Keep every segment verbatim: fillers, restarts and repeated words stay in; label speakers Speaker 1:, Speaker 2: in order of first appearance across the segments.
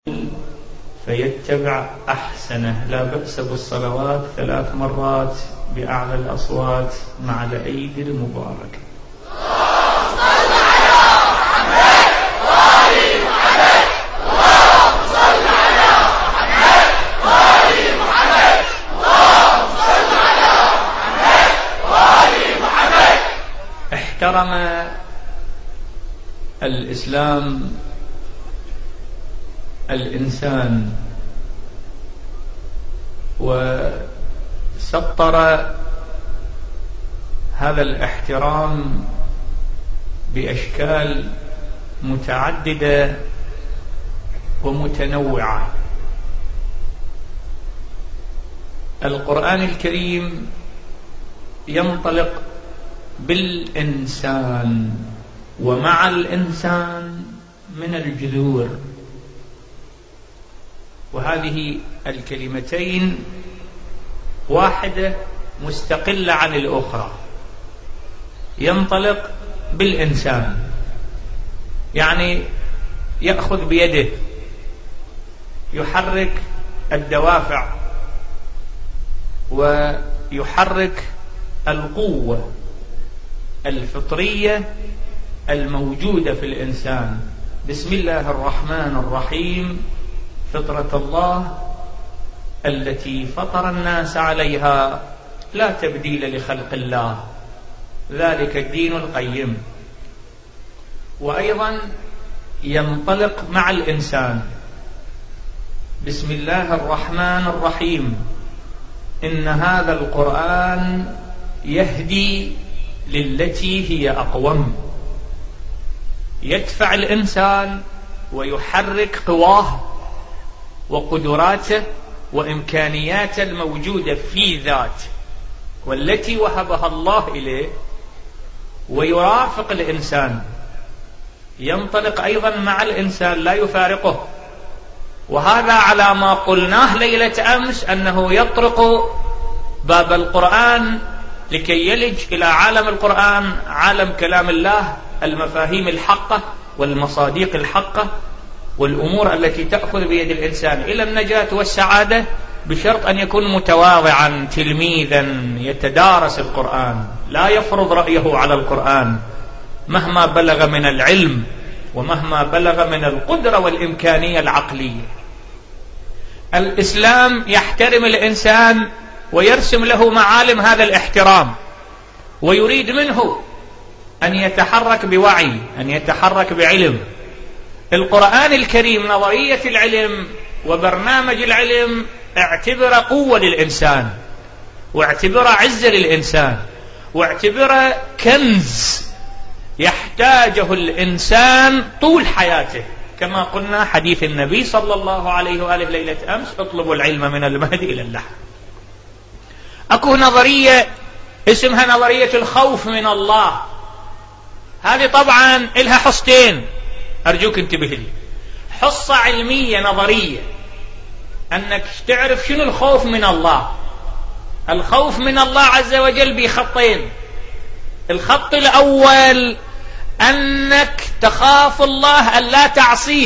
Speaker 1: فيتبع أحسنه. لا بأس بالصلوات ثلاث مرات بأعلى الأصوات مع الأيدي المباركة.
Speaker 2: اللهم صل على محمد وآل محمد. اللهم صل على محمد وآل محمد. اللهم صل على محمد وآل محمد.
Speaker 1: احترم الإسلام الإنسان وسطر هذا الاحترام بأشكال متعددة ومتنوعة. القرآن الكريم ينطلق بالإنسان ومع الإنسان من الجذور، وهذه الكلمتين واحدة مستقلة عن الأخرى. ينطلق بالإنسان يعني يأخذ بيده، يحرك الدوافع ويحرك القوة الفطرية الموجودة في الإنسان. بسم الله الرحمن الرحيم. فطرة الله التي فطر الناس عليها لا تبديل لخلق الله، ذلك الدين القيم. وأيضا ينطلق مع الإنسان بسم الله الرحمن الرحيم. إن هذا القرآن يهدي للتي هي أقوم. يدفع الإنسان ويحرك قواه وقدراته وإمكانياته الموجودة في ذات والتي وهبها الله إليه، ويرافق الإنسان. ينطلق أيضا مع الإنسان لا يفارقه، وهذا على ما قلناه ليلة أمس أنه يطرق باب القرآن لكي يلج إلى عالم القرآن، عالم كلام الله، المفاهيم الحقة والمصاديق الحقة والأمور التي تأخذ بيد الإنسان إلى النجاة والسعادة، بشرط أن يكون متواضعا تلميذا يتدارس القرآن، لا يفرض رأيه على القرآن مهما بلغ من العلم ومهما بلغ من القدرة والإمكانية العقلية. الإسلام يحترم الإنسان ويرسم له معالم هذا الاحترام، ويريد منه أن يتحرك بوعي، أن يتحرك بعلم. القرآن الكريم نظرية العلم وبرنامج العلم اعتبر قوة للإنسان، واعتبر عزة للإنسان، واعتبر كنز يحتاجه الإنسان طول حياته. كما قلنا حديث النبي صلى الله عليه وآله ليلة أمس: اطلبوا العلم من المهد إلى اللحد. أكو نظرية اسمها نظرية الخوف من الله. هذه طبعا إلها حصتين، أرجوك انتبه لي. حصة علمية نظرية أنك تعرف شنو الخوف من الله. الخوف من الله عز وجل بخطين. الخط الأول أنك تخاف الله أن لا تعصيه،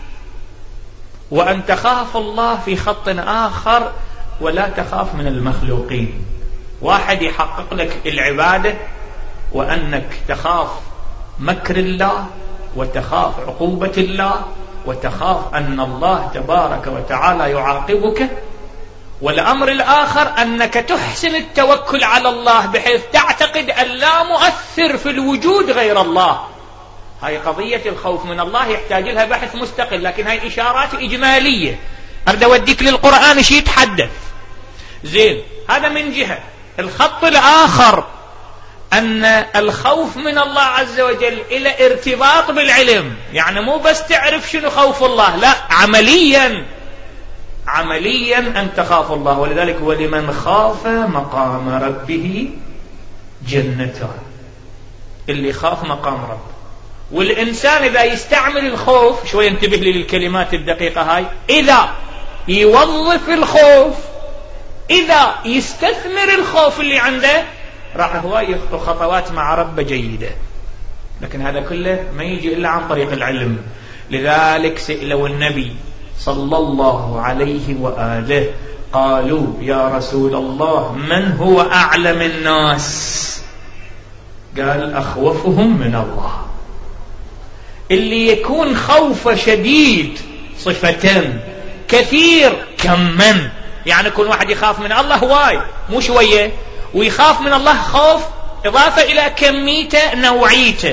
Speaker 1: وأن تخاف الله في خط آخر ولا تخاف من المخلوقين. واحد يحقق لك العبادة وأنك تخاف مكر الله وتخاف عقوبة الله وتخاف أن الله تبارك وتعالى يعاقبك. والأمر الآخر أنك تحسن التوكل على الله بحيث تعتقد أن لا مؤثر في الوجود غير الله. هاي قضية الخوف من الله يحتاج لها بحث مستقل، لكن هاي إشارات إجمالية. أريد أوديك للقرآن شيء يتحدث. زين، هذا من جهة. الخط الآخر أن الخوف من الله عز وجل إلى ارتباط بالعلم، يعني مو بس تعرف شنو خوف الله، لا، عمليا عمليا أن تخاف الله. ولذلك ولمن خاف مقام ربه جنتان. اللي خاف مقام رب. والإنسان إذا يستعمل الخوف، شوي انتبه لي للكلمات الدقيقة هاي، إذا يوظف الخوف، إذا يستثمر الخوف اللي عنده، راح هو يخطو خطوات مع رب جيدة. لكن هذا كله ما يجي إلا عن طريق العلم. لذلك سئلوا النبي صلى الله عليه وآله قالوا يا رسول الله من هو أعلم الناس؟ قال أخوفهم من الله. اللي يكون خوف شديد صفة، كثير كما، يعني يكون واحد يخاف من الله هواي مو شوية، ويخاف من الله خوف إضافة إلى كميته نوعيته.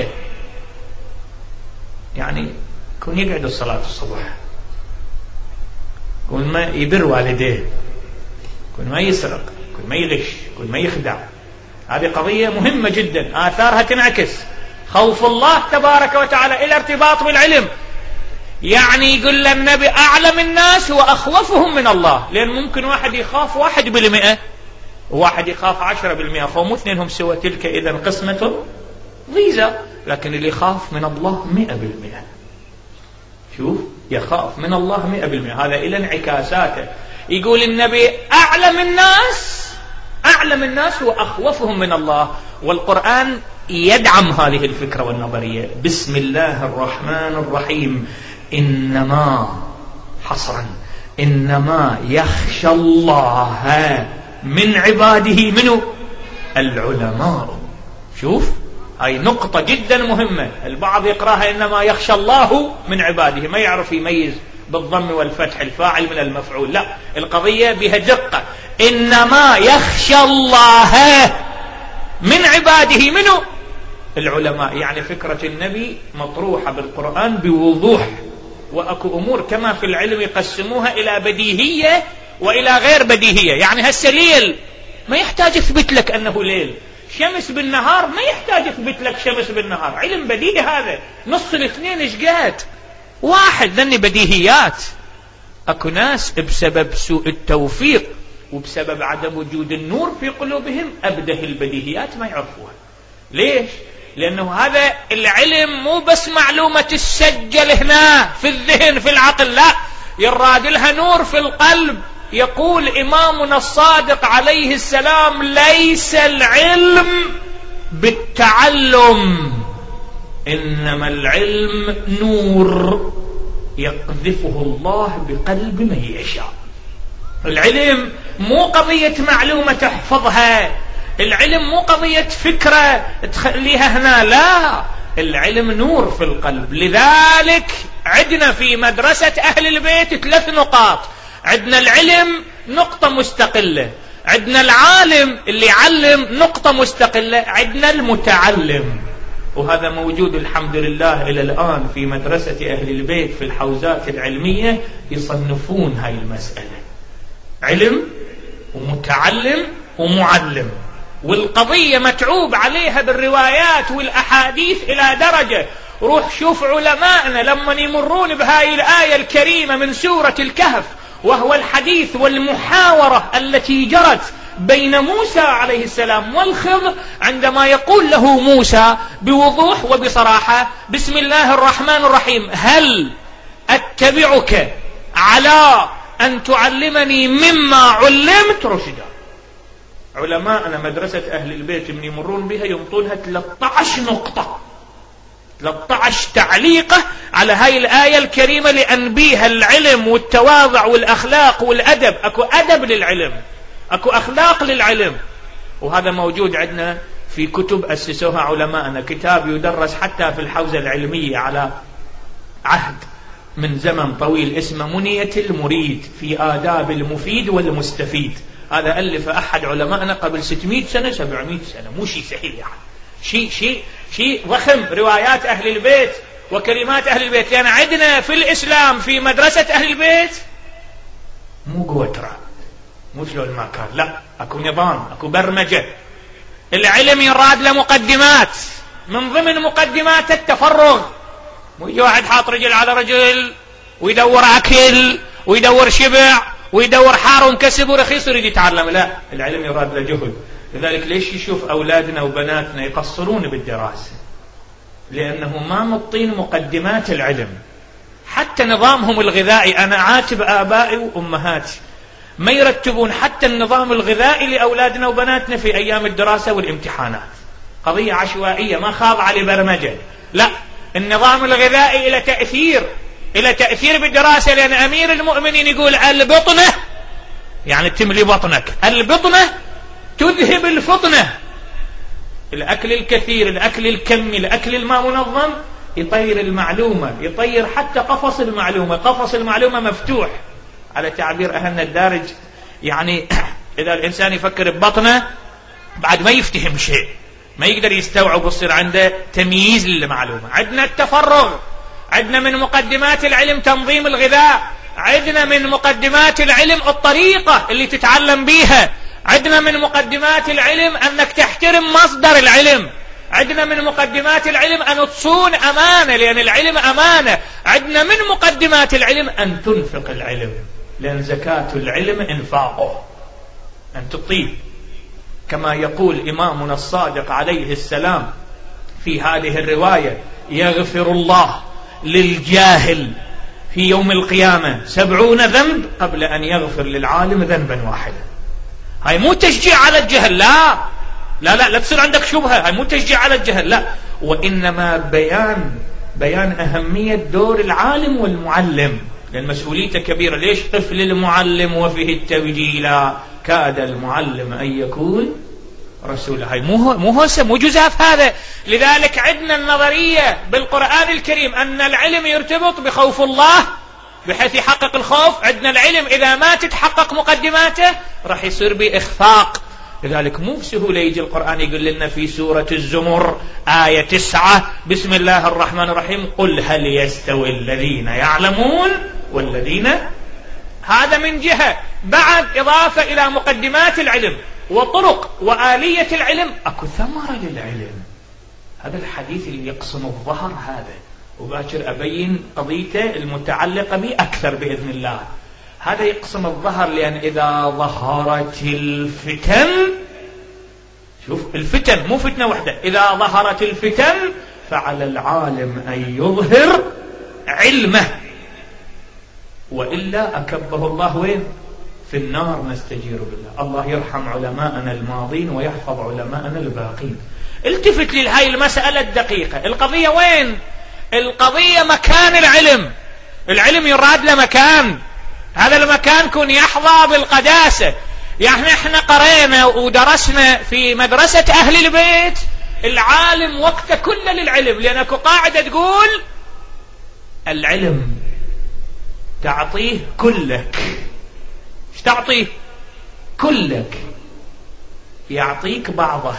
Speaker 1: يعني يكون يقعد الصلاة الصبح، يكون ما يبر والديه، يكون ما يسرق، يكون ما يغش، يكون ما يخدع. هذه قضية مهمة جدا آثارها تنعكس. خوف الله تبارك وتعالى إلى ارتباط بالعلم. يعني يقول للنبي أعلم الناس وأخوفهم من الله، لأن ممكن واحد يخاف واحد بالمئة وواحد يخاف عشرة بالمئة، فمو اثنينهم سوى، تلك إذن قسمة ضيزى. لكن اللي يخاف من الله مئة بالمئة، شوف يخاف من الله مئة بالمئة، هذا إلى انعكاساته. يقول النبي أعلم الناس أعلم الناس وأخوفهم من الله. والقرآن يدعم هذه الفكرة والنظرية. بسم الله الرحمن الرحيم. إنما حصرا إنما يخشى الله من عباده منه العلماء. شوف هاي نقطة جدا مهمة. البعض يقراها إنما يخشى الله من عباده، ما يعرف يميز بالضم والفتح الفاعل من المفعول. لا، القضية بها دقة. إنما يخشى الله من عباده منه العلماء. يعني فكرة النبي مطروحة بالقرآن بوضوح. وأكو أمور كما في العلم يقسموها إلى بديهية وإلى غير بديهية. يعني هسه ليل ما يحتاج يثبت لك أنه ليل، شمس بالنهار ما يحتاج يثبت لك شمس بالنهار، علم بديهي هذا. نص الاثنين ايش قاد واحد، ذني بديهيات. أكو ناس بسبب سوء التوفيق وبسبب عدم وجود النور في قلوبهم أبده البديهيات ما يعرفوها. ليش؟ لأنه هذا العلم مو بس معلومة تسجل هنا في الذهن في العقل، لا، يراد لها نور في القلب. يقول إمامنا الصادق عليه السلام ليس العلم بالتعلم، إنما العلم نور يقذفه الله بقلب من يشاء. العلم مو قضية معلومة تحفظها، العلم مو قضية فكرة تخليها هنا، لا، العلم نور في القلب. لذلك عندنا في مدرسة أهل البيت ثلاث نقاط. عندنا العلم نقطة مستقلة، عندنا العالم اللي يعلم نقطة مستقلة، عندنا المتعلم. وهذا موجود الحمد لله إلى الآن في مدرسة أهل البيت في الحوزات العلمية يصنفون هاي المسألة علم ومتعلم ومعلم. والقضية متعوب عليها بالروايات والأحاديث إلى درجة روح شوف علماءنا لما يمرون بهاي الآية الكريمة من سورة الكهف، وهو الحديث والمحاورة التي جرت بين موسى عليه السلام والخضر، عندما يقول له موسى بوضوح وبصراحة بسم الله الرحمن الرحيم هل أتبعك على أن تعلمني مما علمت رشدا. علماءنا مدرسة أهل البيت من يمرون بها يمطونها ثلاثة عشر نقطة، ثلاثة عشر تعليقة على هاي الآية الكريمة، لأن بيها العلم والتواضع والأخلاق والأدب. أكو أدب للعلم، أكو أخلاق للعلم. وهذا موجود عندنا في كتب أسسوها علماءنا. كتاب يدرس حتى في الحوزة العلمية على عهد من زمن طويل اسمه منية المريد في آداب المفيد والمستفيد. هذا ألف أحد علماءنا قبل ستمائة سنة سبعمائة سنة، مو شيء سهل يعني، شيء شيء شيء ضخم. روايات أهل البيت وكلمات أهل البيت. لأن يعني عندنا في الإسلام في مدرسة أهل البيت مو قوترة، مو شلون ما كان، لا، أكو نظام، أكو برمجة. العلم يراد له مقدمات، من ضمن مقدمات التفرغ. مو يجي واحد حاط رجل على رجل ويدور أكل ويدور شبع ويدور حار ومكسب ورخيص ويريد يتعلم، لا، العلم يراد له جهد. لذلك ليش يشوف أولادنا وبناتنا يقصرون بالدراسة؟ لأنه ما مطين مقدمات العلم. حتى نظامهم الغذائي، أنا عاتب آبائي وأمهاتي ما يرتبون حتى النظام الغذائي لأولادنا وبناتنا في أيام الدراسة والامتحانات. قضية عشوائية ما خاضعة لبرمجة، لا، النظام الغذائي له تأثير إلى تأثير بالدراسة، لأن أمير المؤمنين يقول البطنة يعني تملي بطنك، البطنة تذهب الفطنة. الأكل الكثير، الأكل الكمي، الأكل الما منظم يطير المعلومة، يطير حتى قفص المعلومة. قفص المعلومة مفتوح على تعبير أهلنا الدارج، يعني إذا الإنسان يفكر ببطنه بعد ما يفتهم شيء، ما يقدر يستوعب ويصير عنده تمييز للمعلومة. عندنا التفرغ، عندنا من مقدمات العلم تنظيم الغذاء، عندنا من مقدمات العلم الطريقة اللي تتعلم بيها، عندنا من مقدمات العلم أنك تحترم مصدر العلم، عندنا من مقدمات العلم أن تصون أمانة لأن العلم أمانة، عندنا من مقدمات العلم أن تنفق العلم لأن زكاة العلم إنفاقه، أن تطيب. كما يقول إمامنا الصادق عليه السلام في هذه الرواية: يغفر الله للجاهل في يوم القيامة سبعون ذنب قبل أن يغفر للعالم ذنبا واحدا. هاي مو تشجيع على الجهل، لا لا لا لا تصير عندك شبهة، هاي مو تشجيع على الجهل، لا، وإنما بيان بيان أهمية دور العالم والمعلم، لأن مسؤوليته كبيرة. ليش؟ طفل المعلم وفيه التبجيل كاد المعلم أن يكون رسولا. هاي مو مو هسه مو جزاف هذا. لذلك عندنا النظرية بالقرآن الكريم أن العلم يرتبط بخوف الله بحيث يحقق الخوف. عندنا العلم إذا ما تتحقق مقدماته راح يصير بإخفاق. لذلك مو بسهولة يجي القرآن يقول لنا في سورة الزمر آية تسعة: بسم الله الرحمن الرحيم قل هل يستوي الذين يعلمون والذين. هذا من جهة. بعد إضافة إلى مقدمات العلم وطرق وآلية العلم أكو ثمرة للعلم. هذا الحديث اللي يقسم الظهر هذا، وباكر أبين قضيته المتعلقة به أكثر بإذن الله. هذا يقسم الظهر لأن إذا ظهرت الفتن، شوف الفتن مو فتنة واحدة، إذا ظهرت الفتن فعلى العالم أن يظهر علمه، وإلا أكبه الله وين؟ في النار نستجير بالله. الله يرحم علماءنا الماضين ويحفظ علماءنا الباقين. التفت لهاي المسألة الدقيقة. القضية وين؟ القضية مكان العلم. العلم يراد له مكان، هذا المكان كن يحظى بالقداسة. يعني احنا قرينا ودرسنا في مدرسة أهل البيت العالم وقت كله للعلم، لأنك قاعدة تقول العلم تعطيه كلك. ايش تعطيه؟ كلك. يعطيك بعضه.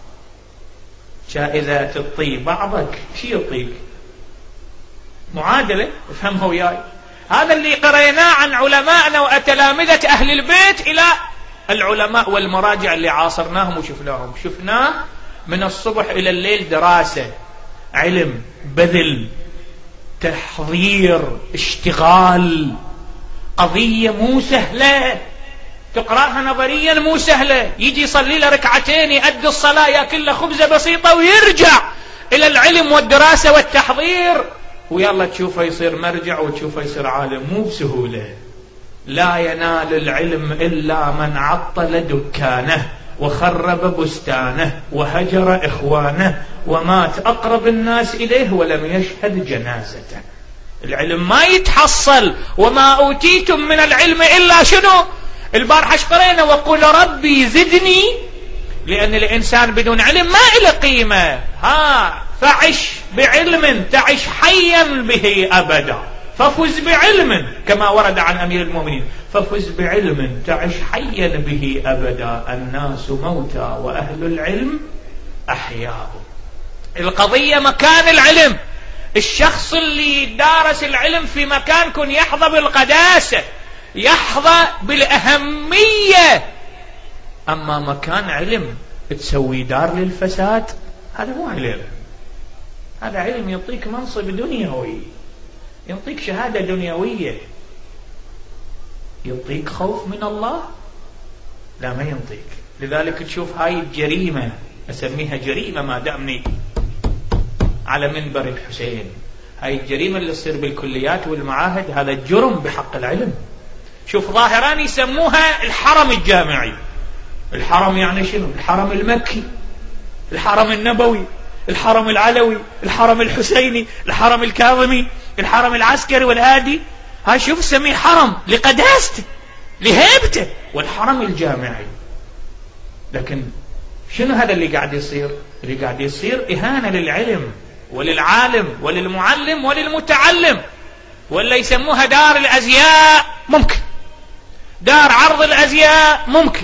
Speaker 1: إذا تعطي بعضك شي يعطيك؟ معادلة، افهمها وياي. هذا اللي قريناه عن علماءنا وتلامذة أهل البيت إلى العلماء والمراجع اللي عاصرناهم وشفناهم. شفناه من الصبح إلى الليل دراسة، علم، بذل، تحضير، اشتغال. قضية مو سهلة، تقرأها نظريا مو سهلة. يجي يصلي له ركعتين، يؤدي الصلاة، يأكل له خبزة بسيطة ويرجع إلى العلم والدراسة والتحضير، ويلا تشوفه يصير مرجع وتشوفه يصير عالم. مو بسهولة. لا ينال العلم إلا من عطل دكانه وخرب بستانه وهجر إخوانه ومات أقرب الناس إليه ولم يشهد جنازته. العلم ما يتحصل. وما أوتيتم من العلم إلا شنو؟ البارحة قرينا وقل ربي زدني، لأن الإنسان بدون علم ما إله قيمة. ها فعش بعلم تعش حيا به أبدا، ففز بعلم كما ورد عن أمير المؤمنين، ففز بعلم تعش حيا به أبدا، الناس موتى وأهل العلم أحياء. القضية مكان العلم. الشخص اللي دارس العلم في مكان كن يحظى بالقداسة، يحظى بالأهمية. أما مكان علم تسوي دار للفساد، هذا مو علم. هذا علم يعطيك منصب دنيوي، يعطيك شهادة دنيوية. يعطيك خوف من الله؟ لا، ما يعطيك. لذلك تشوف هاي الجريمة، أسميها جريمة ما دامني على منبر الحسين. هاي الجريمة اللي تصير بالكليات والمعاهد، هذا الجرم بحق العلم. شوف ظاهران يسموها الحرم الجامعي. الحرم يعني شنو؟ الحرم المكي، الحرم النبوي، الحرم العلوي، الحرم الحسيني، الحرم الكاظمي. الحرم العسكري والهادي، ها شوف سميه حرم لقداسته لهيبته، والحرم الجامعي. لكن شنو هذا اللي قاعد يصير؟ اللي قاعد يصير إهانة للعلم وللعالم وللمعلم وللمتعلم. ولا يسموها دار الأزياء، ممكن دار عرض الأزياء، ممكن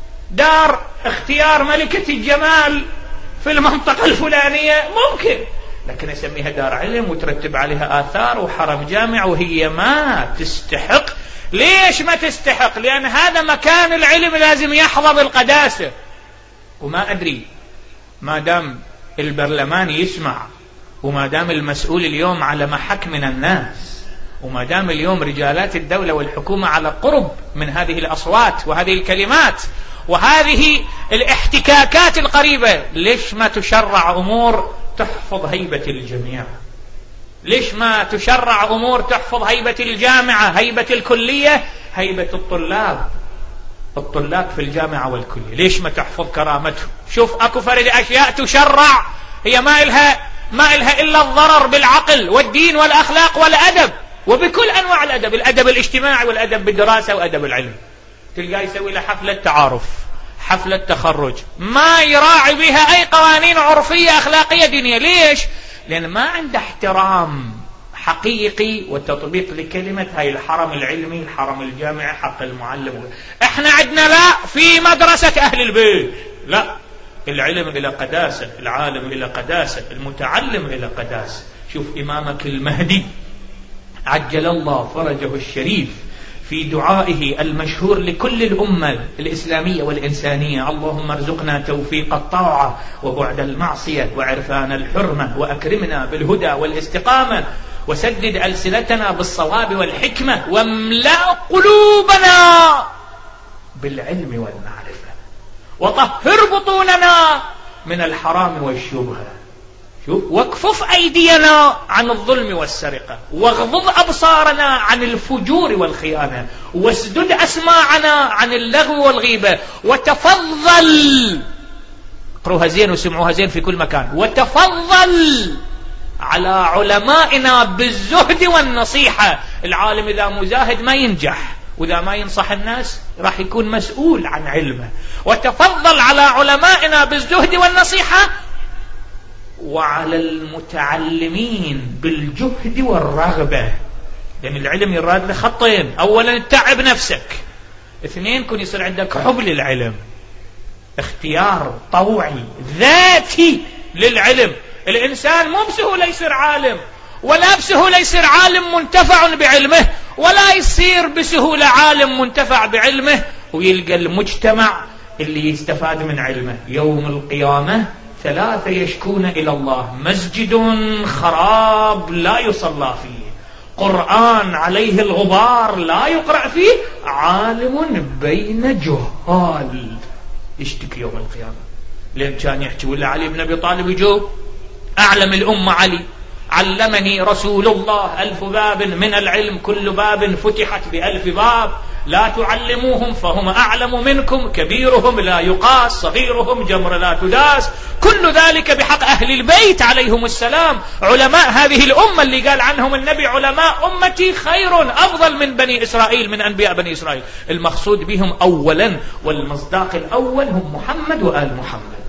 Speaker 1: دار اختيار ملكة الجمال في المنطقة الفلانية، ممكن، لكن يسميها دار علم وترتب عليها آثار وحرم جامع، وهي ما تستحق. ليش ما تستحق؟ لأن هذا مكان العلم لازم يحظى بالقداسة. وما أدري، ما دام البرلمان يسمع، وما دام المسؤول اليوم على محك من الناس، وما دام اليوم رجالات الدولة والحكومة على قرب من هذه الأصوات وهذه الكلمات وهذه الاحتكاكات القريبة، ليش ما تشرع أمور تحفظ هيبة الجميع؟ ليش ما تشرع أمور تحفظ هيبة الجامعة، هيبة الكلية، هيبة الطلاب الطلاب في الجامعة والكلية؟ ليش ما تحفظ كرامتهم؟ شوف أكو فرد أشياء تشرع هي ما إلها ما إلها إلا الضرر بالعقل والدين والأخلاق والأدب، وبكل أنواع الأدب، الأدب الاجتماعي والأدب بالدراسة وأدب العلم. تلقى يسوي له حفلة تعارف، حفلة تخرج، ما يراعي بها أي قوانين عرفية أخلاقية دينية. ليش؟ لأن ما عنده احترام حقيقي وتطبيق لكلمة هاي الحرم العلمي، الحرم الجامعي، حق المعلم. احنا عندنا لا في مدرسة أهل البيت، لا، العلم إلى قداسة، العالم إلى قداسة، المتعلم إلى قداسة. شوف إمامك المهدي عجل الله فرجه الشريف في دعائه المشهور لكل الأمة الإسلامية والإنسانية: اللهم ارزقنا توفيق الطاعة وبعد المعصية وعرفان الحرمة، وأكرمنا بالهدى والاستقامة، وسدد ألسنتنا بالصواب والحكمة، واملأ قلوبنا بالعلم والمعرفة، وطهر بطوننا من الحرام والشبهة، واكفف أيدينا عن الظلم والسرقة، واغضض أبصارنا عن الفجور والخيانة، واسدد أسماعنا عن اللغو والغيبة، وتفضل، اقروها زين وسمعوها زين في كل مكان، وتفضل على علمائنا بالزهد والنصيحة. العالم إذا مزاهد ما ينجح، وإذا ما ينصح الناس راح يكون مسؤول عن علمه. وتفضل على علمائنا بالزهد والنصيحة، وعلى المتعلمين بالجهد والرغبة. لأن العلم يراد لخطين: أولا تعب نفسك، اثنين كن يصير عندك حب للعلم، اختيار طوعي ذاتي للعلم. الإنسان مو بسهولة يصير عالم، ولا بسهولة يصير عالم منتفع بعلمه، ولا يصير بسهولة عالم منتفع بعلمه ويلقى المجتمع اللي يستفاد من علمه. يوم القيامة ثلاثة يشكون إلى الله: مسجد خراب لا يصلى فيه، قرآن عليه الغبار لا يقرأ فيه، عالم بين جهال. يشتكي يوم القيامة. لين كان يحكي ولا علي بن أبي طالب يجوب: أعلم الأمة علي، علمني رسول الله ألف باب من العلم، كل باب فتحت بألف باب، لا تعلموهم فهم أعلم منكم، كبيرهم لا يقاس، صغيرهم جمر لا تداس، كل ذلك بحق أهل البيت عليهم السلام، علماء هذه الأمة اللي قال عنهم النبي: علماء أمتي خير أفضل من بني إسرائيل، من أنبياء بني إسرائيل. المقصود بهم أولا والمصداق الأول هم محمد وآل محمد.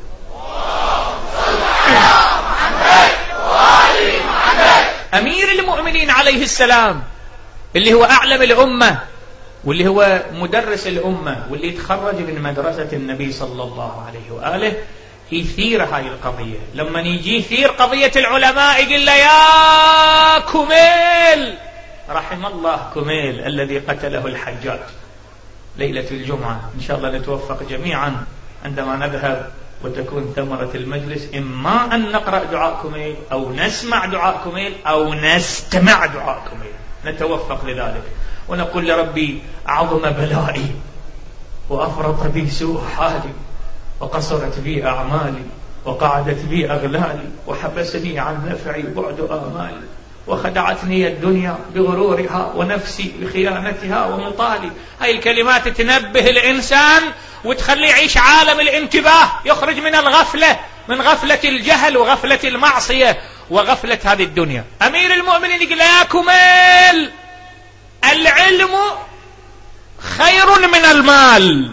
Speaker 1: أمير المؤمنين عليه السلام اللي هو أعلم الأمة، واللي هو مدرس الأمة، واللي يتخرج من مدرسة النبي صلى الله عليه وآله، يثير هاي القضية. لما يجي يثير قضية العلماء يقول له: يا كميل، رحم الله كميل الذي قتله الحجاج. ليلة الجمعة إن شاء الله نتوفق جميعا عندما نذهب وتكون ثمرة المجلس إما أن نقرأ دعاء كميل، أو نسمع دعاء كميل، أو نستمع دعاء كميل، نتوفق لذلك، ونقول لربي: عظم بلائي، وأفرط بي سوء حالي، وقصرت بي أعمالي، وقعدت بي أغلالي، وحبسني عن نفعي بعد آمالي، وخدعتني الدنيا بغرورها، ونفسي بخيانتها ومطالي. هاي الكلمات تنبه الإنسان وتخليه يعيش عالم الانتباه، يخرج من الغفلة، من غفلة الجهل وغفلة المعصية وغفلة هذه الدنيا. أمير المؤمنين يقول يا كميل العلم خير من المال،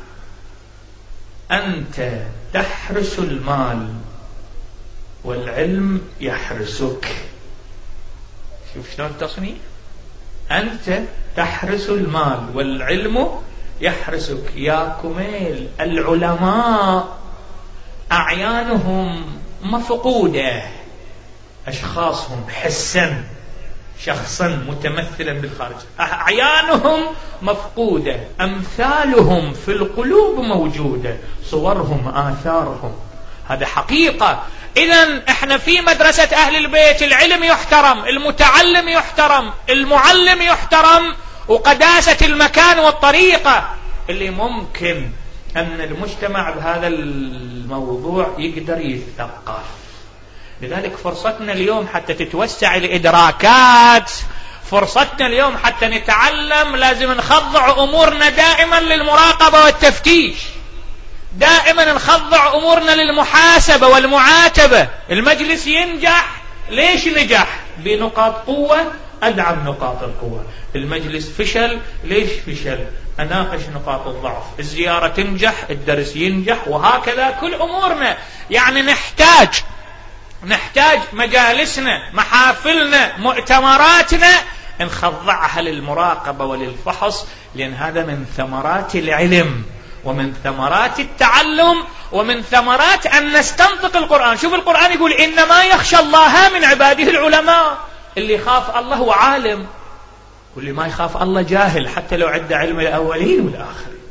Speaker 1: أنت تحرس المال والعلم يحرسك. شوف شلون التصنيف، أنت تحرس المال والعلم يحرسك. يا كميل العلماء أعيانهم مفقودة، أشخاصهم حسا شخصا متمثلا بالخارج، أعيانهم مفقودة، أمثالهم في القلوب موجودة، صورهم آثارهم. هذا حقيقة. إذن إحنا في مدرسة أهل البيت العلم يحترم، المتعلم يحترم، المعلم يحترم، وقداسة المكان والطريقة اللي ممكن أن المجتمع بهذا الموضوع يقدر يتثقف. لذلك فرصتنا اليوم حتى تتوسع الإدراكات، فرصتنا اليوم حتى نتعلم، لازم نخضع أمورنا دائما للمراقبة والتفتيش، دائما نخضع أمورنا للمحاسبة والمعاتبة. المجلس ينجح، ليش نجح؟ بنقاط قوة، أدعم نقاط القوة. المجلس فشل، ليش فشل؟ أناقش نقاط الضعف. الزيارة تنجح، الدرس ينجح، وهكذا كل أمورنا. يعني نحتاج نحتاج مجالسنا، محافلنا، مؤتمراتنا نخضعها للمراقبة وللفحص، لأن هذا من ثمرات العلم ومن ثمرات التعلم ومن ثمرات أن نستنطق القرآن. شوف القرآن يقول إنما يخشى الله من عباده العلماء. اللي يخاف الله هو عالم، واللي ما يخاف الله جاهل، حتى لو عد علم الأولين والآخرين.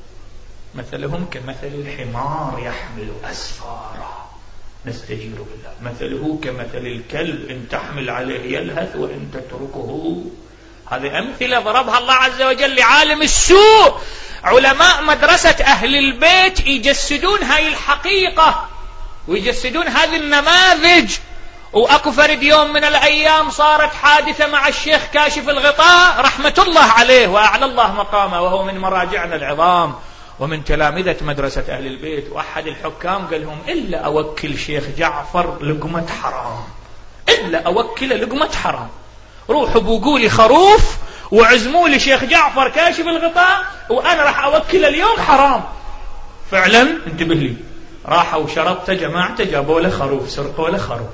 Speaker 1: مثلهم كمثل الحمار يحمل أسفارا نستجير بالله، مثله كمثل الكلب إن تحمل عليه يلهث وإن تتركه. هذه أمثلة ضربها الله عز وجل لعالم السوء. علماء مدرسة أهل البيت يجسدون هاي الحقيقة ويجسدون هذه النماذج. وأكو فرد يوم من الأيام صارت حادثة مع الشيخ كاشف الغطاء رحمة الله عليه وأعلى الله مقامه، وهو من مراجعنا العظام ومن تلامذة مدرسة أهل البيت. وأحد الحكام قال لهم إلا أوكل شيخ جعفر لقمة حرام، إلا أوكل لقمة حرام، روحوا بوقوا لي خروف وعزموا لي شيخ جعفر كاشف الغطاء وأنا راح أوكل اليوم حرام. فعلا انتبه لي، راحوا وشرطته جماعته جابوا له خروف، سرقوا له خروف،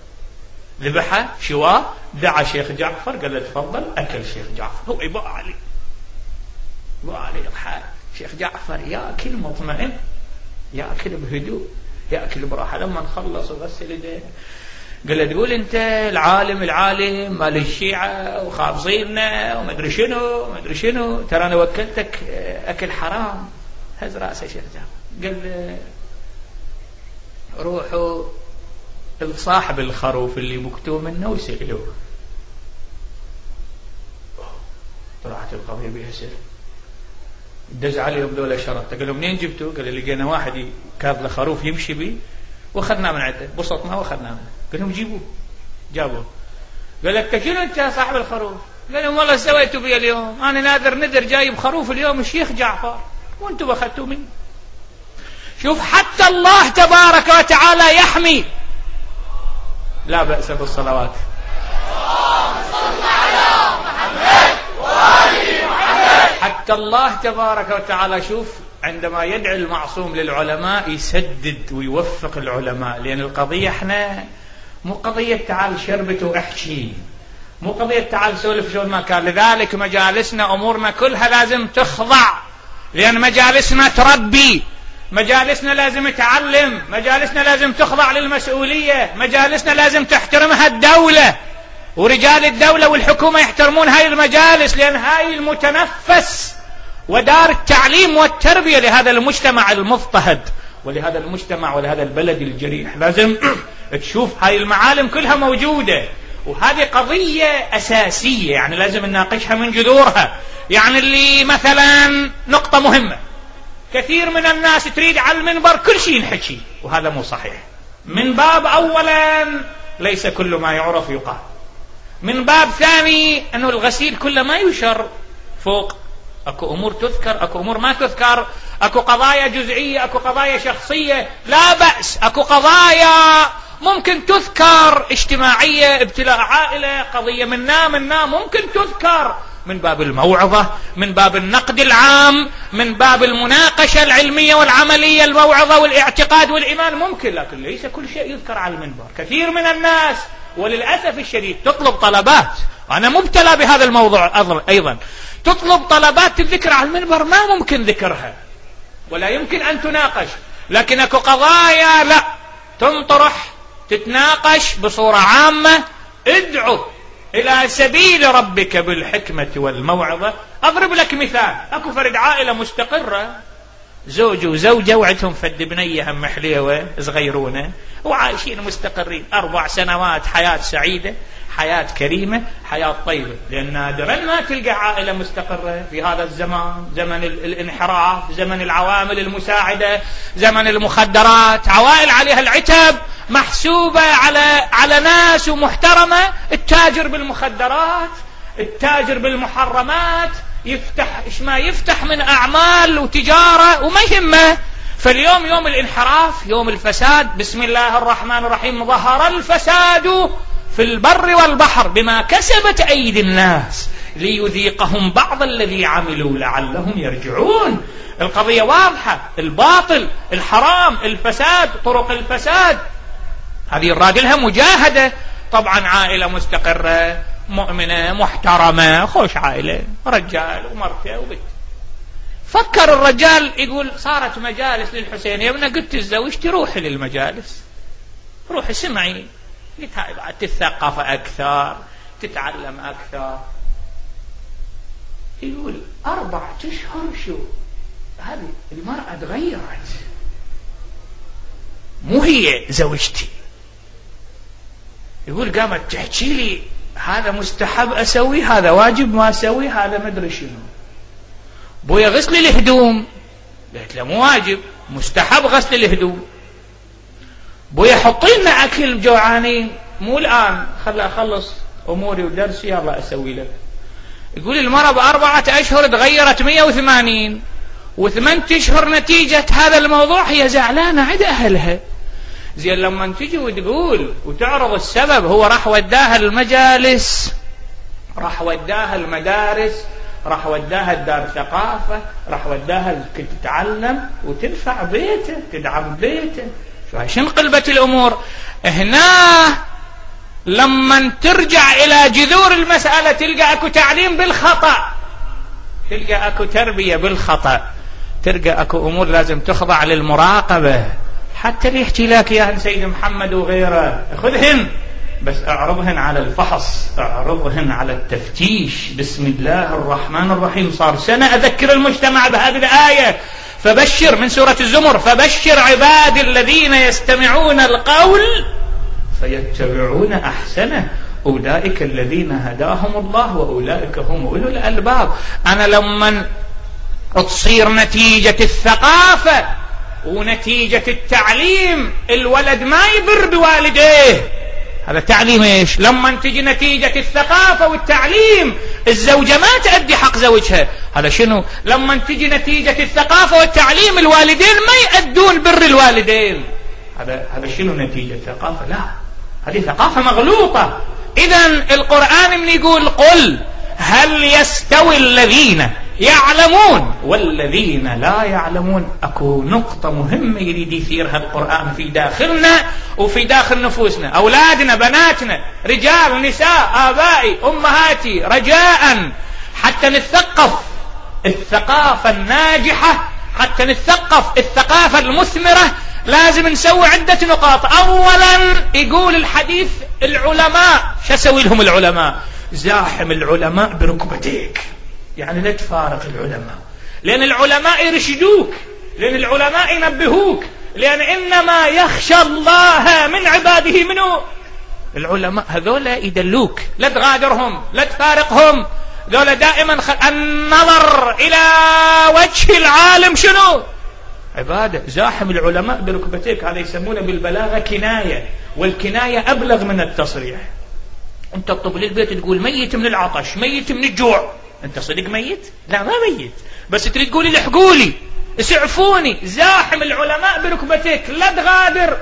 Speaker 1: ذبحه شواه، دعا شيخ جعفر قال له تفضل. أكل شيخ جعفر، هو يبقى علي يبقى علي الحال. شيخ جعفر يأكل مطمئن، يأكل بهدوء، يأكل براحة. لما نخلص وغسل يديه قال له تقول أنت العالم العالم مال الشيعة وخافظيننا وما أدري شنو ما أدري شنو، ترى أنا وكلتك أكل حرام. هز رأسه شيخ جعفر قال له روحوا لصاحب الخروف اللي بكتوه منه وسئلوه. طلعت القضية بها سر، دز عليهم دولة شرطة، قالوا منين جبتوه؟ قال لقينا واحد كاذ له خروف يمشي به واخذنا من عنده، بسطنا واخذنا منه. قال لهم جيبوه، جابوه. قال لك شنو انت يا صاحب الخروف؟ قال لهم والله سويتوا بي اليوم، انا نادر ندر جايب خروف اليوم الشيخ جعفر وانتم اخذتوه مني. شوف حتى الله تبارك وتعالى يحمي. لا بأس بالصلوات. حتى الله تبارك وتعالى شوف عندما يدعي المعصوم للعلماء يسدد ويوفق العلماء، لأن القضية احنا مو قضية تعال شربت واحكي، مو قضية تعال سولف شو ما كان. لذلك مجالسنا أمورنا كلها لازم تخضع، لأن مجالسنا تربي، مجالسنا لازم تعلم، مجالسنا لازم تخضع للمسؤولية، مجالسنا لازم تحترمها الدولة ورجال الدولة والحكومة يحترمون هاي المجالس، لأن هاي المتنفس ودار التعليم والتربية لهذا المجتمع المضطهد ولهذا المجتمع ولهذا البلد الجريح. لازم تشوف هاي المعالم كلها موجودة، وهذه قضية أساسية يعني لازم نناقشها من جذورها. يعني اللي مثلا نقطة مهمة، كثير من الناس تريد على المنبر كل شيء ينحكي، وهذا مو صحيح. من باب أولا ليس كل ما يعرف يقال، من باب ثاني أنه الغسيل كله ما يشر فوق، أكو أمور تذكر، أكو أمور ما تذكر، أكو قضايا جزئية، أكو قضايا شخصية، لا بأس. أكو قضايا ممكن تذكر اجتماعية، ابتلاء عائلة، قضية منا منا ممكن تذكر من باب الموعظة، من باب النقد العام، من باب المناقشة العلمية والعملية، الموعظة والاعتقاد والإيمان ممكن، لكن ليس كل شيء يذكر على المنبر. كثير من الناس وللأسف الشديد تطلب طلبات، وأنا مبتلى بهذا الموضوع أيضا، تطلب طلبات الذكر على المنبر ما ممكن ذكرها ولا يمكن أن تناقش، لكن اكو قضايا لا تنطرح تتناقش بصورة عامة. ادعو إلى سبيل ربك بالحكمة والموعظة. أضرب لك مثال، أكو فرد عائلة مستقرة، زوج وزوجة وعندهم فد بنية هم حليوة صغيرونة وعايشين مستقرين أربع سنوات، حياة سعيدة، حياة كريمة، حياة طيبة. لأن نادرا ما تلقى عائلة مستقرة في هذا الزمان، زمن الانحراف، زمن العوامل المساعدة، زمن المخدرات، عوائل عليها العتب محسوبة على على ناس ومحترمة. التاجر بالمخدرات، التاجر بالمحرمات، يفتح إيش ما يفتح من أعمال وتجارة وما يهمه. فاليوم يوم الانحراف، يوم الفساد. بسم الله الرحمن الرحيم: ظهر الفساد في البر والبحر بما كسبت أيدي الناس ليذيقهم بعض الذي عملوا لعلهم يرجعون. القضية واضحة، الباطل، الحرام، الفساد، طرق الفساد. هذه الراجلها مجاهدة. طبعا عائلة مستقرة مؤمنة محترمة، خوش عائلة، رجال ومرته وبنت. فكر الرجال يقول صارت مجالس للحسين، يا ابني قلت تزوجتي روحي للمجالس، روحي سمعي، تتثقف أكثر، تتعلم أكثر. يقول أربعة أشهر شو هذه المرأة تغيرت، مو هي زوجتي. يقول قامت تحكي لي هذا مستحب أسوي، هذا واجب ما أسوي، هذا مدري شنو. بويا غسل الهدوم، قلت له مو واجب، مستحب غسل الهدوم. بويا حطي لنا أكل جوعانين، مو الآن، خلي أخلص أموري ودرسي يلا أسوي لك. يقول المرأة بأربعة أشهر تغيرت مية وثمانين، وثمانية أشهر نتيجة هذا الموضوع هي زعلانة عند أهلها. زين لما تجي وتقول وتعرض السبب، هو راح وداها المجالس، راح وداها المدارس، راح وداها الدار ثقافة، راح وداها تتعلم وتدفع بيته، تدعم بيته. شو انقلبت الأمور هنا. لما ترجع إلى جذور المسألة تلقى أكو تعليم بالخطأ، تلقى أكو تربية بالخطأ، تلقى أكو أمور لازم تخضع للمراقبة. حتى اللي يحكي لك يا سيد محمد وغيره خذهن، بس اعرضهن على الفحص، اعرضهن على التفتيش. بسم الله الرحمن الرحيم. صار سنة أذكر المجتمع بهذه الآية، فبشر من سورة الزمر: فبشر عباد الذين يستمعون القول فيتبعون أحسنه أولئك الذين هداهم الله وأولئك هم أولو الألباب. أنا لما تصير نتيجة الثقافة ونتيجة التعليم الولد ما يبر بوالديه، هذا تعليم ايش؟ لما تجي نتيجة الثقافة والتعليم الزوجة ما تأدي حق زوجها، هذا شنو؟ لما تجي نتيجة الثقافة والتعليم الوالدين ما يأدون بر الوالدين، هذا هذا شنو نتيجة الثقافة؟ لا، هذه ثقافة مغلوطة. إذن القرآن من يقول: قل هل يستوي الذين يعلمون والذين لا يعلمون. أكو نقطة مهمة يريد يثيرها القرآن في داخلنا وفي داخل نفوسنا، أولادنا، بناتنا، رجال، نساء، آبائي، أمهاتي، رجاء حتى نتثقف الثقافة الناجحة، حتى نتثقف الثقافة المثمرة. لازم نسوي عدة نقاط. أولا يقول الحديث العلماء، شو أسوي لهم العلماء؟ زاحم العلماء بركبتيك، يعني لا تفارق العلماء، لأن العلماء يرشدوك، لأن العلماء ينبهوك، لأن إنما يخشى الله من عباده منه العلماء. هذولا يدلوك، لا تغادرهم، لا تفارقهم. ذولا دائما خ... النظر إلى وجه العالم شنو؟ عبادة. زاحم العلماء بركبتيك، هذا يسمونه بالبلاغة كناية، والكناية أبلغ من التصريح. أنت تطب للبيت تقول ميت من العطش، ميت من الجوع، أنت صدق ميت؟ لا ما ميت، بس تريد تقولي لحقولي، اسعفوني. زاحم العلماء بركبتيك، لا تغادر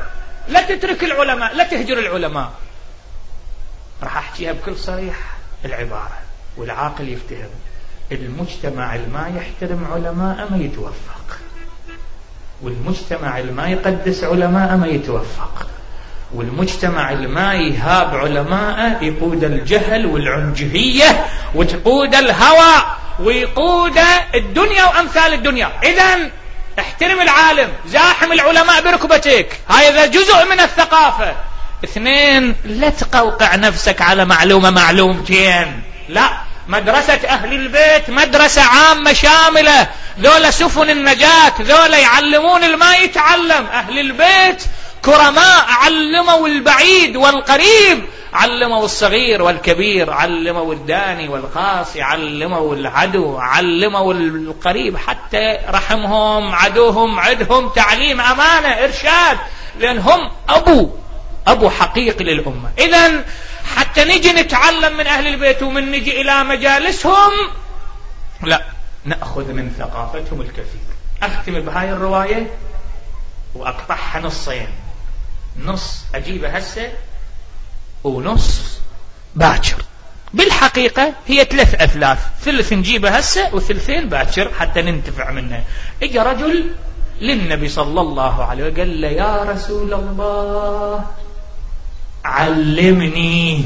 Speaker 1: لا تترك العلماء، لا تهجر العلماء. راح أحكيها بكل صريح العبارة والعاقل يفتهم. المجتمع الما يحترم علماء ما يتوفق، والمجتمع الما يقدس علماء ما يتوفق، والمجتمع الما يهاب علماء يقود الجهل والعنجهية وتقود الهوى ويقود الدنيا وأمثال الدنيا. إذن احترم العالم، زاحم العلماء بركبتك، هذا جزء من الثقافة. اثنين، لا تقوقع نفسك على معلومة معلومتين، لا، مدرسة أهل البيت مدرسة عامة شاملة، ذولا سفن النجاة، ذولا يعلمون الما يتعلم. أهل البيت كرماء، علموا البعيد والقريب، علموا الصغير والكبير، علموا الداني والقاصي، علموا العدو، علموا القريب، حتى رحمهم عدوهم عدهم، تعليم أمانة إرشاد، لأنهم أبو أبو حقيقي للأمة. إذن حتى نجي نتعلم من أهل البيت ومن نجي إلى مجالسهم، لا، نأخذ من ثقافتهم الكثير. أختم بهاي الرواية وأقطعها نصين، نص أجيبه هسه ونص باكر. بالحقيقة هي ثلاث أثلاث، ثلث نجيبه هسه وثلثين باكر حتى ننتفع منه. اجى رجل للنبي صلى الله عليه وسلم قال له: يا رسول الله علمني.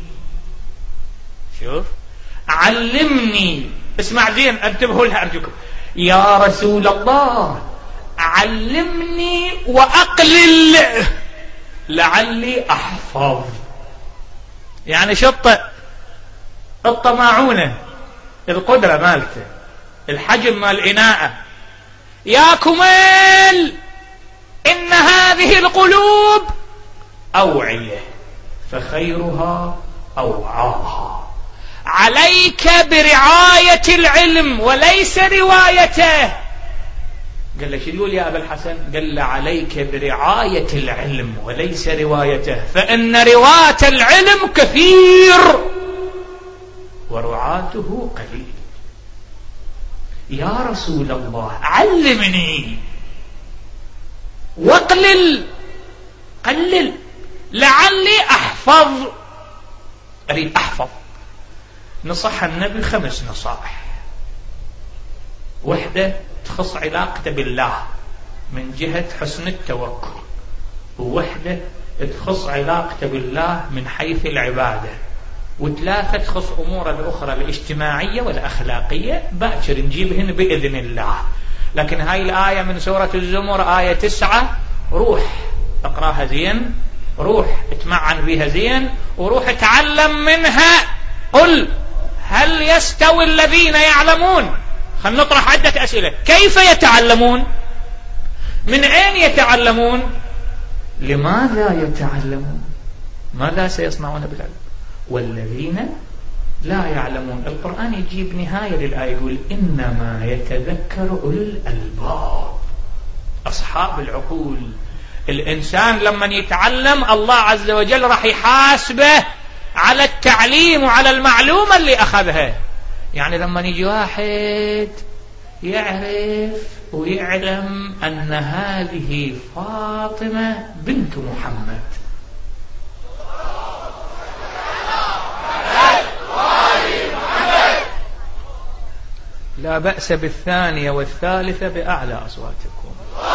Speaker 1: شوف، علمني، اسمع زين، انتبهوا لها أرجوكم. يا رسول الله علمني وأقلل لعلي أحفظ. يعني شط الطماعونة، القدرة مالته، الحجم مال الإناءة. يا كميل، إن هذه القلوب أوعية فخيرها أوعاها، عليك برعاية العلم وليس روايته. قال له: شو يقول يا أبا الحسن؟ قال له: عليك برعاية العلم وليس روايته، فإن رواة العلم كثير ورعاته قليل. يا رسول الله علمني واقلل، قلل لعلي أحفظ، أريد أحفظ. نصح النبي خمس نصائح، وحدة تخص علاقته بالله من جهة حسن التوكل، ووحدة تخص علاقته بالله من حيث العبادة، وثلاثة تخص أمور الأخرى الاجتماعية والأخلاقية باكر نجيبهن بإذن الله. لكن هاي الآية من سورة الزمر آية تسعة، روح اقراها زين، روح اتمعن بها زين، وروح اتعلم منها. قل هل يستوي الذين يعلمون؟ خلنا نطرح عدة أسئلة. كيف يتعلمون؟ من أين يتعلمون؟ لماذا يتعلمون؟ ماذا سيصنعون بالعلم؟ والذين لا يعلمون. القرآن يجيب نهاية للآية يقول: إنما يتذكر أولو الألباب، أصحاب العقول. الإنسان لما يتعلم الله عز وجل راح يحاسبه على التعليم وعلى المعلومة اللي أخذها. يعني لما يجي واحد يعرف ويعلم أن هذه فاطمة بنت محمد، لا بأس بالثانية والثالثة بأعلى أصواتكم.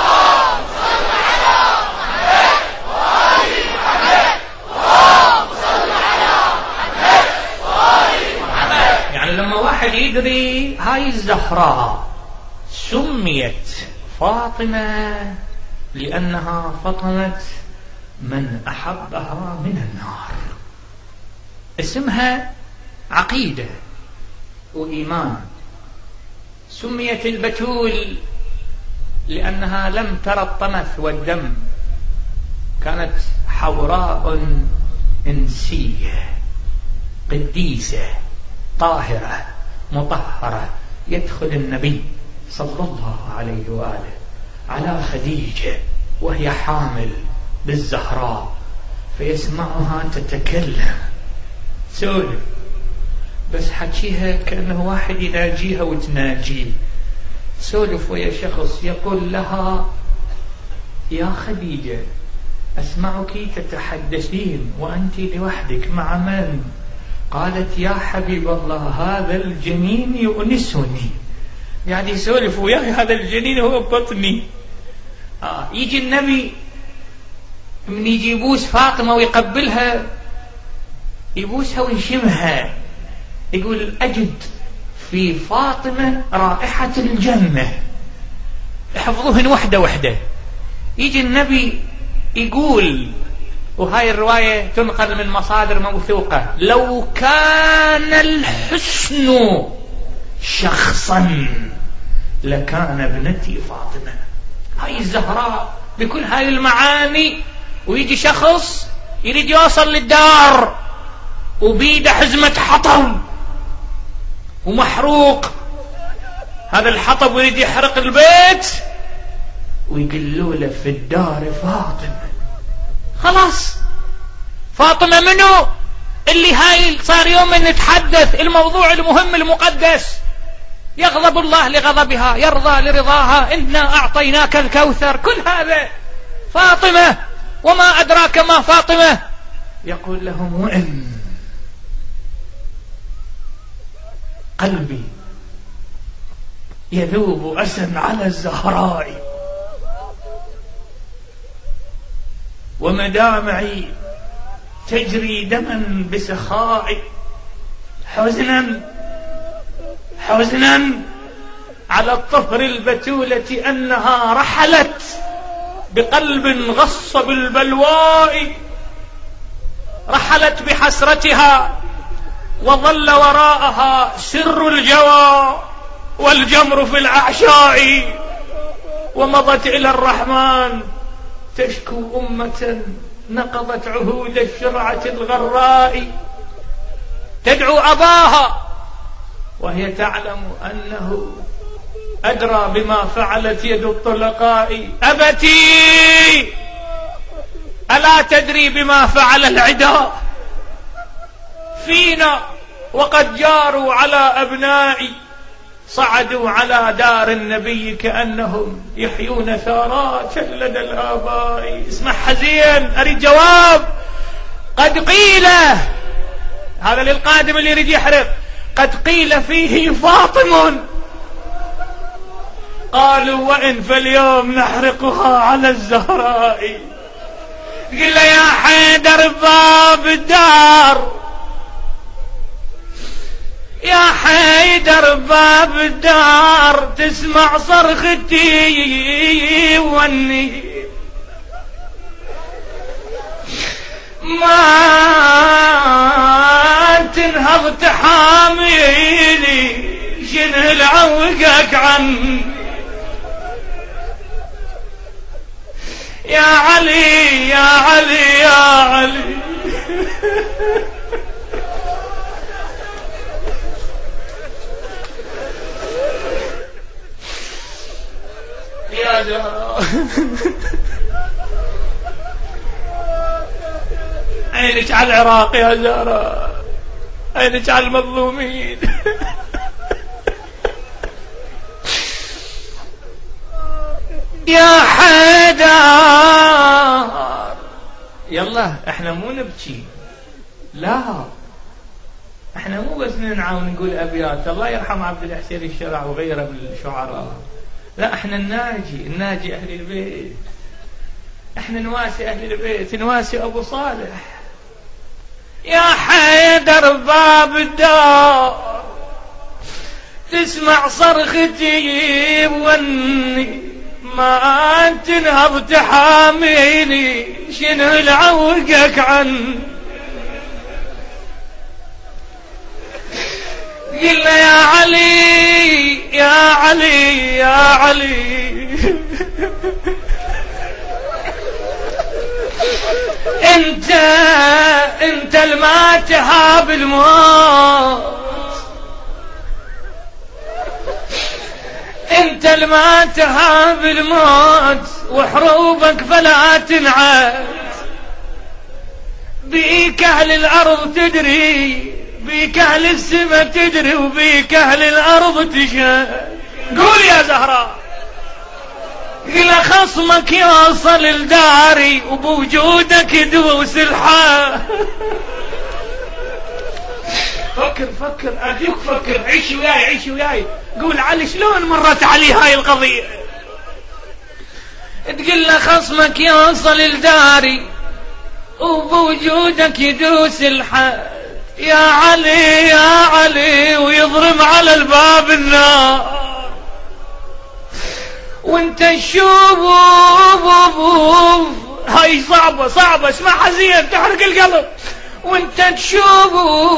Speaker 1: يعني لما واحد يدري هاي الزهراء سميت فاطمة لأنها فطمت من أحبها من النار، اسمها عقيدة وإيمان. سميت البتول لأنها لم ترى الطمث والدم، كانت حوراء إنسية قديسة طاهرة مطهرة. يدخل النبي صلى الله عليه وآله على خديجة وهي حامل بالزهراء، فيسمعها تتكلم سولف، بس حكيها كأنه واحد يناجيها وتناجيه. سولف ويا شخص يقول لها: يا خديجة أسمعك تتحدثين وأنت لوحدك مع من؟ قالت يا حبيب الله هذا الجنين يؤنسني، يعني يسولف وياي، هذا الجنين هو بطني. آه يجي النبي من يجي يبوس فاطمة ويقبلها، يبوسها ويشمها، يقول أجد في فاطمة رائحة الجنة. احفظوهن وحدة وحدة. يجي النبي يقول، وهاي الرواية تنقل من مصادر موثوقة، لو كان الحسن شخصا لكان ابنتي فاطمة. هاي الزهراء بكل هاي المعاني، ويجي شخص يريد يوصل للدار وبيده حزمة حطب ومحروق، هذا الحطب يريد يحرق البيت، ويقولوا له في الدار فاطمة. خلاص فاطمة منو؟ اللي هاي صار يوم نتحدث الموضوع المهم المقدس، يغضب الله لغضبها، يرضى لرضاها، إنا أعطيناك الكوثر، كل هذا فاطمة. وما أدراك ما فاطمة؟ يقول لهم وإن قلبي يذوب أسا على الزهراء، ومدامعي تجري دما بسخاء، حزنا حزنا على الطفر البتولة أنها رحلت بقلب غص بالبلواء، رحلت بحسرتها وظل وراءها سر الجوى والجمر في الأعشاء، ومضت إلى الرحمن تشكو أمة نقضت عهود الشرعة الغراء، تدعو أباها وهي تعلم أنه أدرى بما فعلت يد الطلقاء. أبتي ألا تدري بما فعل العداء فينا وقد جاروا على أبنائي، صعدوا على دار النبي كأنهم يحيون ثارات لدى الآباء. اسمع حزين، أريد جواب. قد قيل، هذا للقادم اللي يريد يحرق، قد قيل فيه فاطم، قالوا وإن فاليوم نحرقها على الزهراء. قل يا حيدر باب الدار، يا حيدر باب الدار، تسمع صرختي واني ما تنهض تحاميني، شنو العوقك عني يا علي يا علي يا علي. يا زهراء عينك على العراق يا زهراء، عينك على المظلومين. يا حيدر يلا احنا مو نبكي، لا احنا مو بس ننعى ونقول ابيات الله يرحم عبد الحسين الشرع وغيره من الشعراء، لا احنا الناجي الناجي اهل البيت، احنا نواسي اهل البيت، نواسي ابو صالح. يا حيدر باب الدار، تسمع صرختي واني ما تنهض تحاميني، شنو العوقك عن قلنا يا علي يا علي يا علي. انت انت الما تهاب الموت، انت الما تهاب الموت، وحروبك فلا تنعد، بيك اهل الارض تدري، بيك اهل السماء تدري، وبيك اهل الارض تشهد. قول يا زهراء. قل خصمك يوصل لداري وبوجودك يدوس الحال. فكر فكر أرجوك فكر، عيش وياي عيش وياي. قول علي شلون مرت علي هاي القضية. تقول له خصمك يوصل لداري وبوجودك يدوس الحال يا علي يا علي، ويضرب على الباب النار وانت تشوف. هاي صعبة صعبة اسمعها زين تحرق القلب. وانت تشوف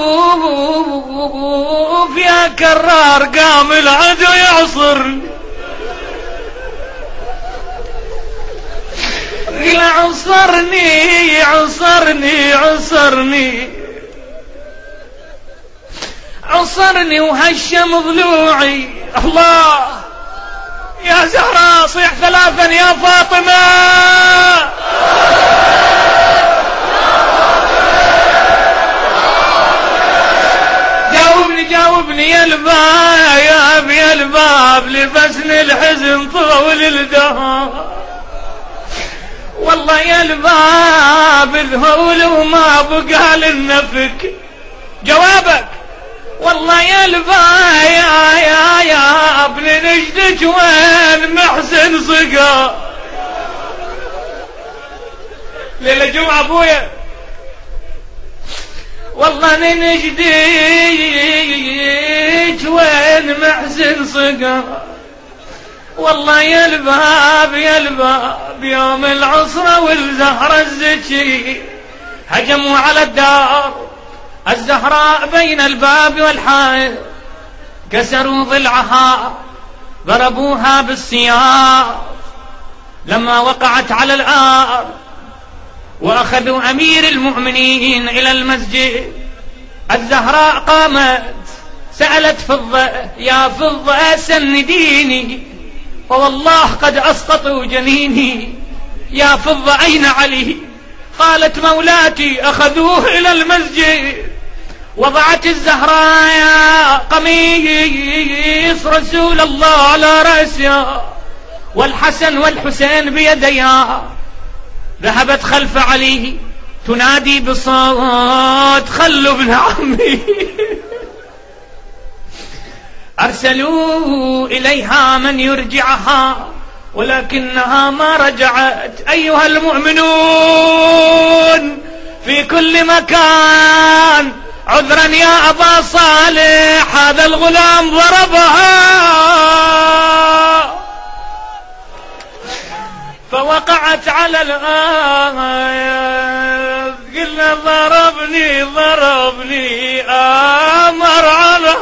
Speaker 1: يا كرار قام العدو يعصر. قل عصرني عصرني عصرني عصرني وهشم ضلوعي. الله يا زهراء صيح ثلاثا يا فاطمة. جاوبني جاوبني يا الباب يا الباب، لبسني الحزن طول الدهر. والله يا الباب الهول وما بقى للنفك. جوابك والله يا الباب يا يا يا ابن نجدك وين محسن صقا. ليلة جمعة ابويا والله نجدك وين محسن صقا. والله يا الباب يا الباب يوم العصرة والزهرة الزكي هجموا على الدار. الزهراء بين الباب والحائط كسروا ضلعها ضربوها بالسياف. لما وقعت على الأرض وأخذوا أمير المؤمنين إلى المسجد، الزهراء قامت سألت فضة يا فضة سنديني، فوالله قد أسقطوا جنيني. يا فضة أين علي؟ قالت مولاتي أخذوه إلى المسجد. وضعت الزهراء قميص رسول الله على رأسها والحسن والحسين بيديها. ذهبت خلف علي تنادي بصوت خلوا ابن عمي. أرسلوا إليها من يرجعها ولكنها ما رجعت. أيها المؤمنون في كل مكان عذرا يا أبا صالح، هذا الغلام ضربها. فوقعت على الآية قلنا ضربني ضربني آمر على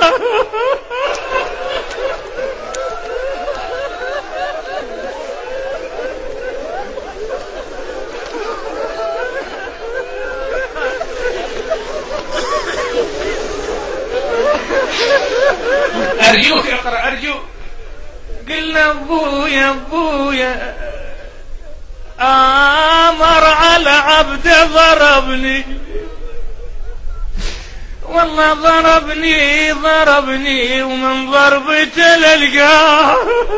Speaker 1: أرجوك اقرأ أرجوك. قلنا أبويا أبويا آمر على عبد ضربني، والله ضربني ضربني ومن ضربته للقاه.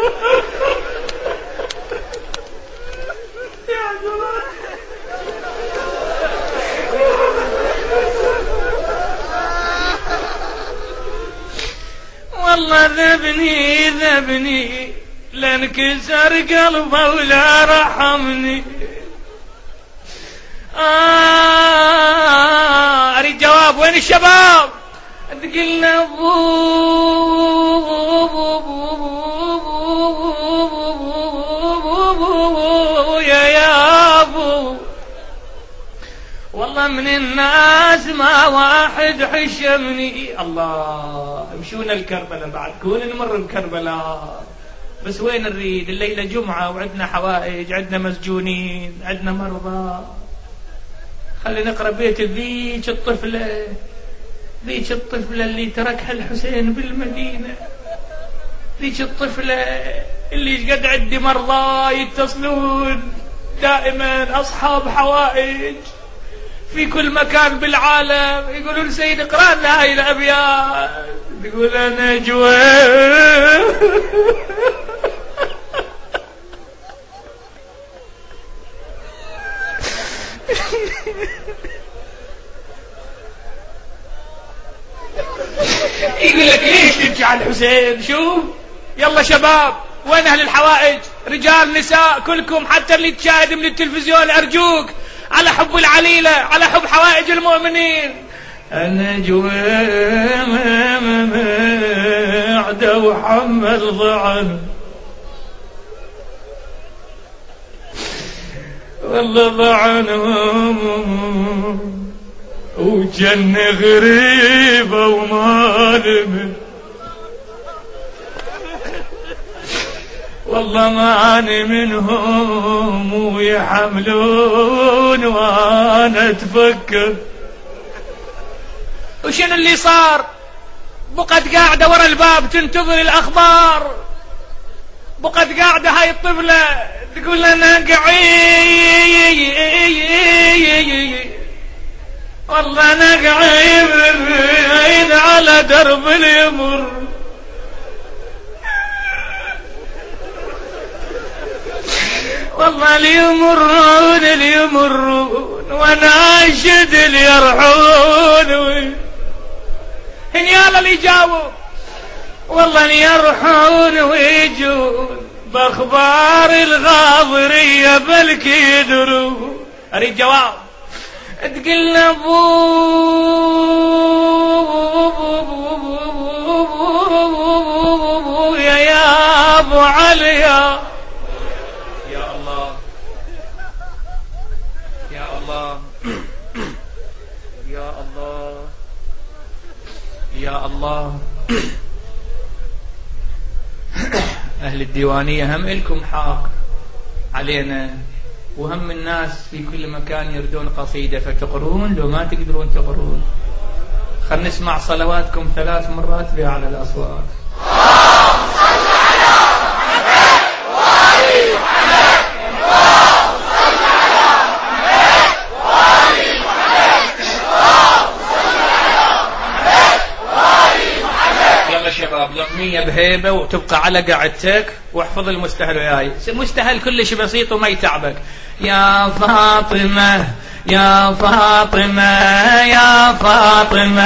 Speaker 1: والله ذبني ذبني لانكسر قلبه ولا رحمني. آه أريد جواب. وين الشباب؟ قلنا أبو يا يا أبو، والله من الناس ما واحد حشمني. الله امشونا الكربلاء بعد كون نمر بكربلاء، بس وين نريد؟ الليلة جمعة وعندنا حوائج، عندنا مسجونين، عندنا مرضى. خلي نقرأ بيت ذيك الطفلة ذيك الطفلة اللي تركها الحسين بالمدينة، ذيك الطفلة اللي قد عندي مرضى يتصلون دائما أصحاب حوائج في كل مكان بالعالم يقولون سيد اقرأ لنا هاي الأبيات. يقول أنا جوي الحسين. شوف يلا شباب، وين أهل الحوائج؟ رجال نساء كلكم، حتى اللي تشاهد من التلفزيون، أرجوك على حب العليلة، على حب حوائج المؤمنين. أنا جويم معدة وحمل ضعن، والله ضعنهم وجن غريبة وما نمن، والله ما أنا منهم ويحملون وأنا أتفكر. وشنو اللي صار؟ بقت قاعدة ورا الباب تنتظر الأخبار، بقت قاعدة هاي الطفلة تقول أنا قعيد، والله أنا قعيد على درب اليمر، والله ليمرون ليمرون وانا اشد ليرحون. هنيالا اللي جاوب، والله ليرحون ويجون باخبار الغاضرية بلك يدرون. اريد جواب. تقول ابو يا يا ابو علي، يا الله يا الله يا الله يا الله. أهل الديوانية هم إلكم حق علينا، وهم الناس في كل مكان يردون قصيدة، فتقرون لو ما تقدرون تقرون. خلنا نسمع صلواتكم ثلاث مرات بأعلى الأصوات. لقمية بهيبة وتبقى على قعدتك، واحفظ المستهل وياي. مستهل كلش بسيط وما يتعبك. يا فاطمة يا فاطمة يا فاطمة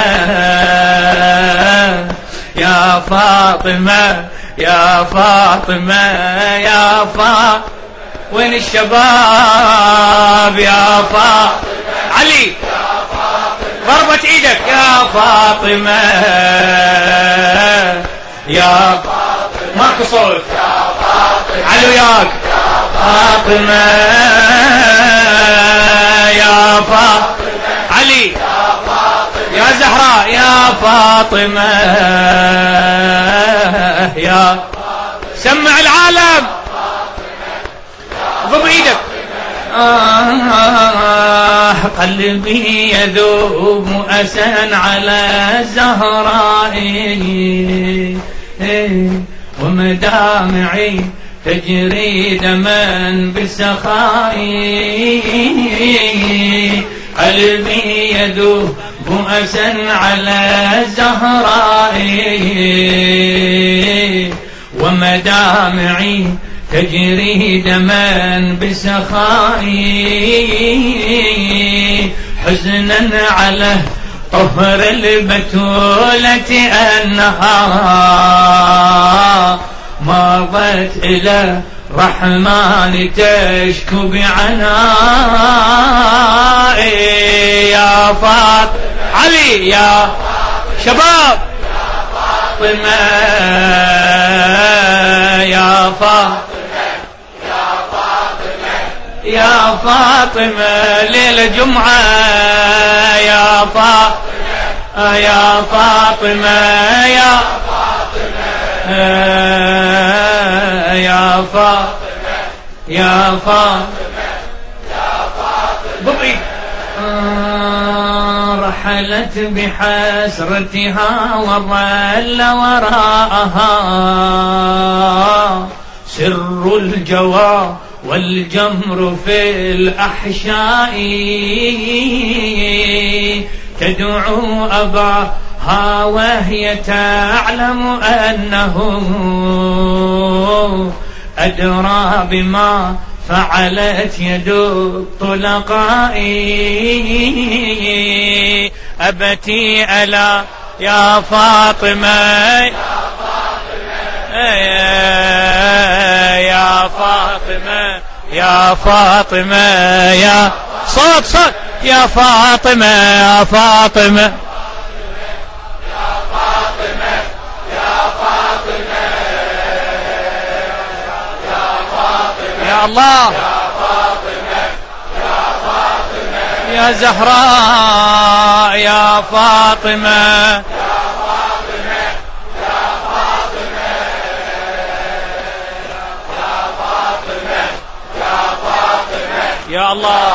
Speaker 1: يا فاطمة يا فاطمة يا فاطمة. وين الشباب؟ يا فاطمة. علي ضربت ايدك. يا فاطمة يا فاطمة. ماكو صوت. يا فاطمة. علي وياك. يا فاطمة يا فاطمة. علي. يا فاطمة. يا زهراء. يا فاطمة يا فاطمة. سمع العالم. ضم ايدك. آه قلبي يذوب أسا على زهرائي، ومدامعي تجري دما بسخائي. قلبي يذوب أسا على زهرائي، ومدامعي تجري دما بسخائي. حزنا على طهر البتولة أنها مضت إلى رحمن تشكو بعنائي. يا فاطمة. علي. يا شباب. فاطمة يا فاطمة يا فاطمة ليلة جمعة. يا فاطمة يا فاطمة يا فاطمة يا فاطمة يا فاطمة يا فاطمة. رحلت بحسرتها وظل وراءها سر الجوى والجمر في الأحشاء. تدعو أباها وهي تعلم أنه أدرى بما فعلت يد الطلقاء. أبتي ألا يا فاطمة يا فاطمة يا فاطمة يا صوت صوت يا فاطمة يا فاطمة يا الله يا زهراء يا فاطمة يا الله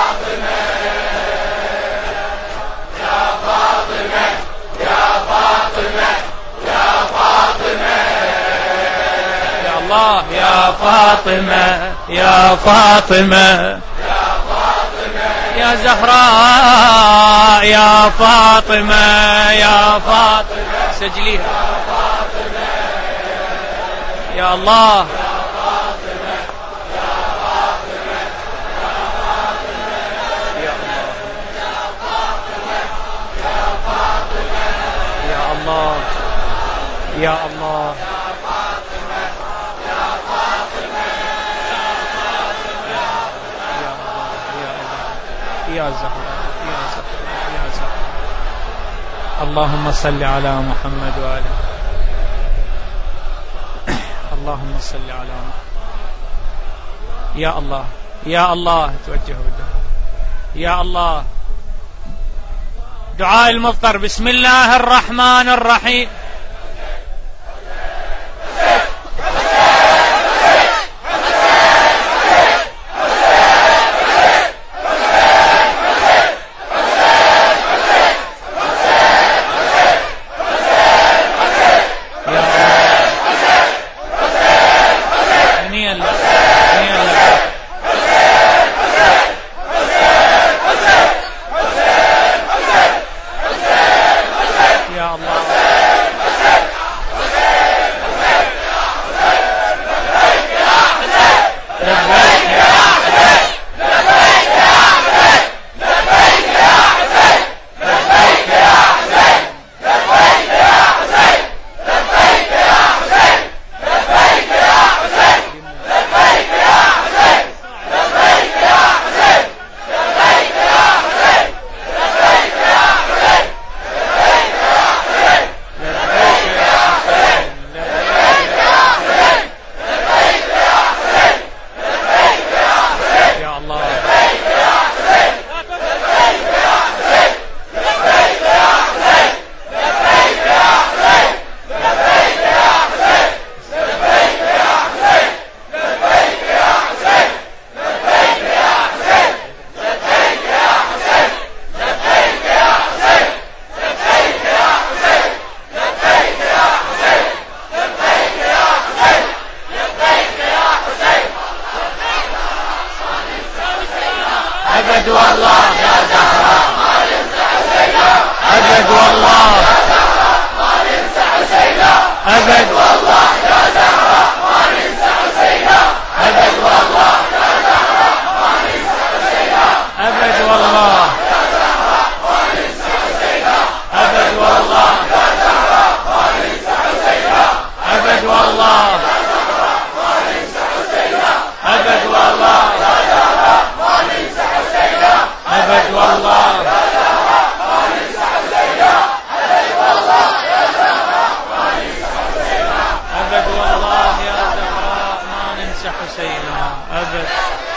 Speaker 2: يا فاطمة يا فاطمة يا فاطمة
Speaker 1: يا الله يا فاطمة يا فاطمة يا زهراء يا فاطمة يا فاطمة سجليها يا الله يا الله يا الله يا زهراء يا زهراء يا زهراء اللهم صل على محمد وآله اللهم صل على محمد يا الله يا الله توجه بالدعاء يا الله دعاء المضطر بسم الله الرحمن الرحيم أبد والله يا زهراء ما ننسى حسينا أبد والله ما ننسى حسينا أبد والله يا زهراء ما ننسى حسينا أبد والله يا زهراء ما ننسى حسينا أبد والله يا زهراء ما ننسى حسينا أبد والله يا زهراء ما ننسى حسينا أبد والله يا زهراء ما ننسى حسينا أبد والله يا زهراء ما ننسى حسينا أبد والله يا زهراء ما ننسى حسينا أبد والله يا زهراء ما ننسى حسينا أبد والله يا زهراء ما ننسى حسينا أبد